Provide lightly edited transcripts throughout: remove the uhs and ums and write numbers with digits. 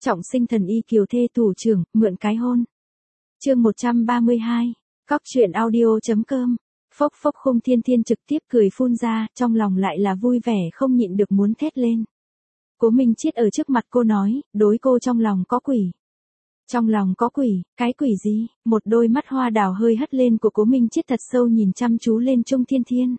Trọng sinh thần y kiều thê thủ trưởng, mượn cái hôn. Chương 132. Cóc truyện audio.com. Phốc phốc Khung Thiên Thiên trực tiếp cười phun ra, trong lòng lại là vui vẻ không nhịn được muốn thét lên. Cố Minh Chiết ở trước mặt cô nói, đối cô trong lòng có quỷ. Trong lòng có quỷ, cái quỷ gì? Một đôi mắt hoa đào hơi hất lên của Cố Minh Chiết thật sâu nhìn chăm chú lên Trung Thiên Thiên.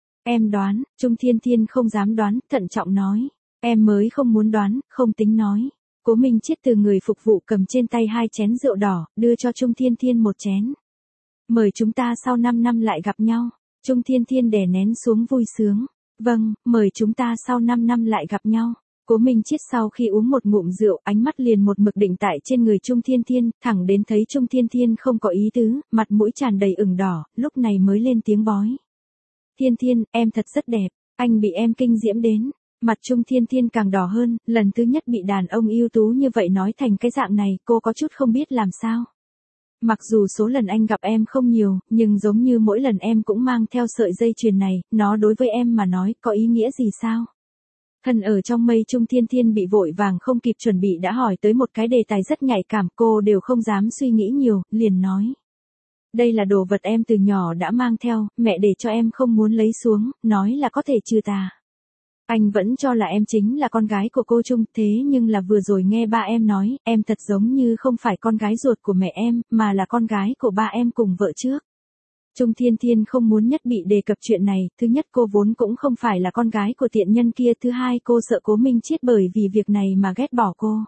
Em đoán, Trung Thiên Thiên không dám đoán, thận trọng nói. Em mới không muốn đoán, không tính nói. Cố Minh Chiết từ người phục vụ cầm trên tay 2 chén rượu đỏ, đưa cho Trung Thiên Thiên 1 chén. Mời chúng ta sau 5 năm lại gặp nhau. Trung Thiên Thiên đè nén xuống vui sướng. Vâng, mời chúng ta sau 5 năm lại gặp nhau. Cố Minh Chiết sau khi uống một ngụm rượu, ánh mắt liền một mực định tại trên người Trung Thiên Thiên, thẳng đến thấy Trung Thiên Thiên không có ý tứ, mặt mũi tràn đầy ửng đỏ, lúc này mới lên tiếng bói. Thiên Thiên, em thật rất đẹp, anh bị em kinh diễm đến. Mặt Trung Thiên Thiên càng đỏ hơn, lần thứ nhất bị đàn ông ưu tú như vậy nói thành cái dạng này, cô có chút không biết làm sao. Mặc dù số lần anh gặp em không nhiều, nhưng giống như mỗi lần em cũng mang theo sợi dây chuyền này, nó đối với em mà nói có ý nghĩa gì sao? Thân ở trong mây Trung Thiên Thiên bị vội vàng không kịp chuẩn bị đã hỏi tới một cái đề tài rất nhạy cảm, cô đều không dám suy nghĩ nhiều, liền nói. Đây là đồ vật em từ nhỏ đã mang theo, mẹ để cho em không muốn lấy xuống, nói là có thể trừ tà. Anh vẫn cho là em chính là con gái của cô Trung, thế nhưng là vừa rồi nghe ba em nói, em thật giống như không phải con gái ruột của mẹ em, mà là con gái của ba em cùng vợ trước. Trung Thiên Thiên không muốn nhất bị đề cập chuyện này, thứ nhất cô vốn cũng không phải là con gái của tiện nhân kia, thứ hai cô sợ Cố Minh Chiết bởi vì việc này mà ghét bỏ cô.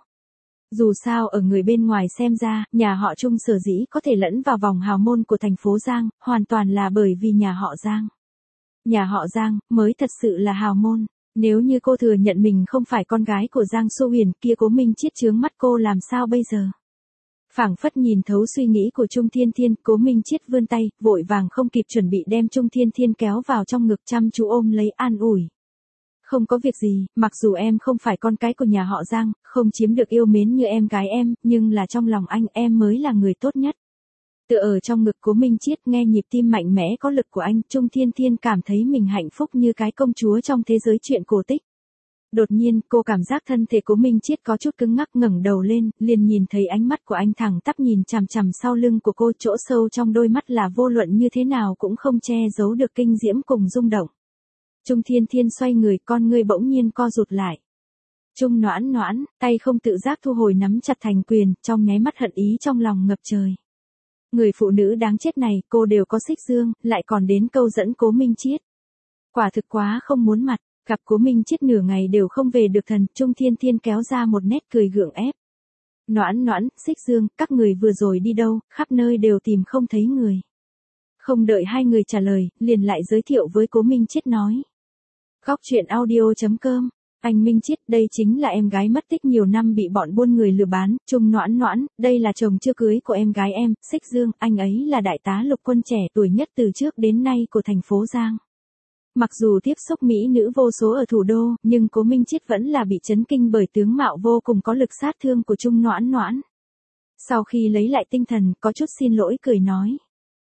Dù sao ở người bên ngoài xem ra, nhà họ Trung sở dĩ có thể lẫn vào vòng hào môn của thành phố Giang, hoàn toàn là bởi vì nhà họ Giang. Nhà họ Giang mới thật sự là hào môn. Nếu như cô thừa nhận mình không phải con gái của Giang Xu Huyền kia, Cố Minh Chiết trướng mắt cô làm sao bây giờ? Phảng phất nhìn thấu suy nghĩ của Trung Thiên Thiên, Cố Minh Chiết vươn tay, vội vàng không kịp chuẩn bị đem Trung Thiên Thiên kéo vào trong ngực chăm chú ôm lấy an ủi. Không có việc gì, mặc dù em không phải con cái của nhà họ Giang, không chiếm được yêu mến như em gái em, nhưng là trong lòng anh em mới là người tốt nhất. Tựa ở trong ngực Cố Minh Chiết nghe nhịp tim mạnh mẽ có lực của anh, Trung Thiên Thiên cảm thấy mình hạnh phúc như cái công chúa trong thế giới truyện cổ tích. Đột nhiên, cô cảm giác thân thể Cố Minh Chiết có chút cứng ngắc, ngẩng đầu lên, liền nhìn thấy ánh mắt của anh thẳng tắp nhìn chằm chằm sau lưng của cô, chỗ sâu trong đôi mắt là vô luận như thế nào cũng không che giấu được kinh diễm cùng rung động. Trung Thiên Thiên xoay người, con ngươi bỗng nhiên co rụt lại. Trung Noãn Noãn, tay không tự giác thu hồi nắm chặt thành quyền, trong nháy mắt hận ý trong lòng ngập trời. Người phụ nữ đáng chết này, cô đều có xích dương, lại còn đến câu dẫn Cố Minh Chiết. Quả thực quá không muốn mặt, gặp Cố Minh Chiết nửa ngày đều không về được thần, Trung Thiên Thiên kéo ra một nét cười gượng ép. Noãn Noãn, xích dương, các người vừa rồi đi đâu, khắp nơi đều tìm không thấy người. Không đợi hai người trả lời, liền lại giới thiệu với Cố Minh Chiết nói. Cóc truyện audio.com. Anh Minh Chiết, đây chính là em gái mất tích nhiều năm bị bọn buôn người lừa bán, Trung Noãn Noãn, đây là chồng chưa cưới của em gái em, Xích Dương, anh ấy là đại tá lục quân trẻ tuổi nhất từ trước đến nay của thành phố Giang. Mặc dù tiếp xúc mỹ nữ vô số ở thủ đô, nhưng Cố Minh Chiết vẫn là bị chấn kinh bởi tướng mạo vô cùng có lực sát thương của Trung Noãn Noãn. Sau khi lấy lại tinh thần, có chút xin lỗi cười nói.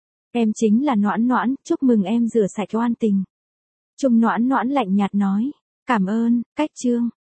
Em chính là Noãn Noãn, chúc mừng em rửa sạch oan tình. Trung Noãn Noãn lạnh nhạt nói. Cảm ơn, cách chương.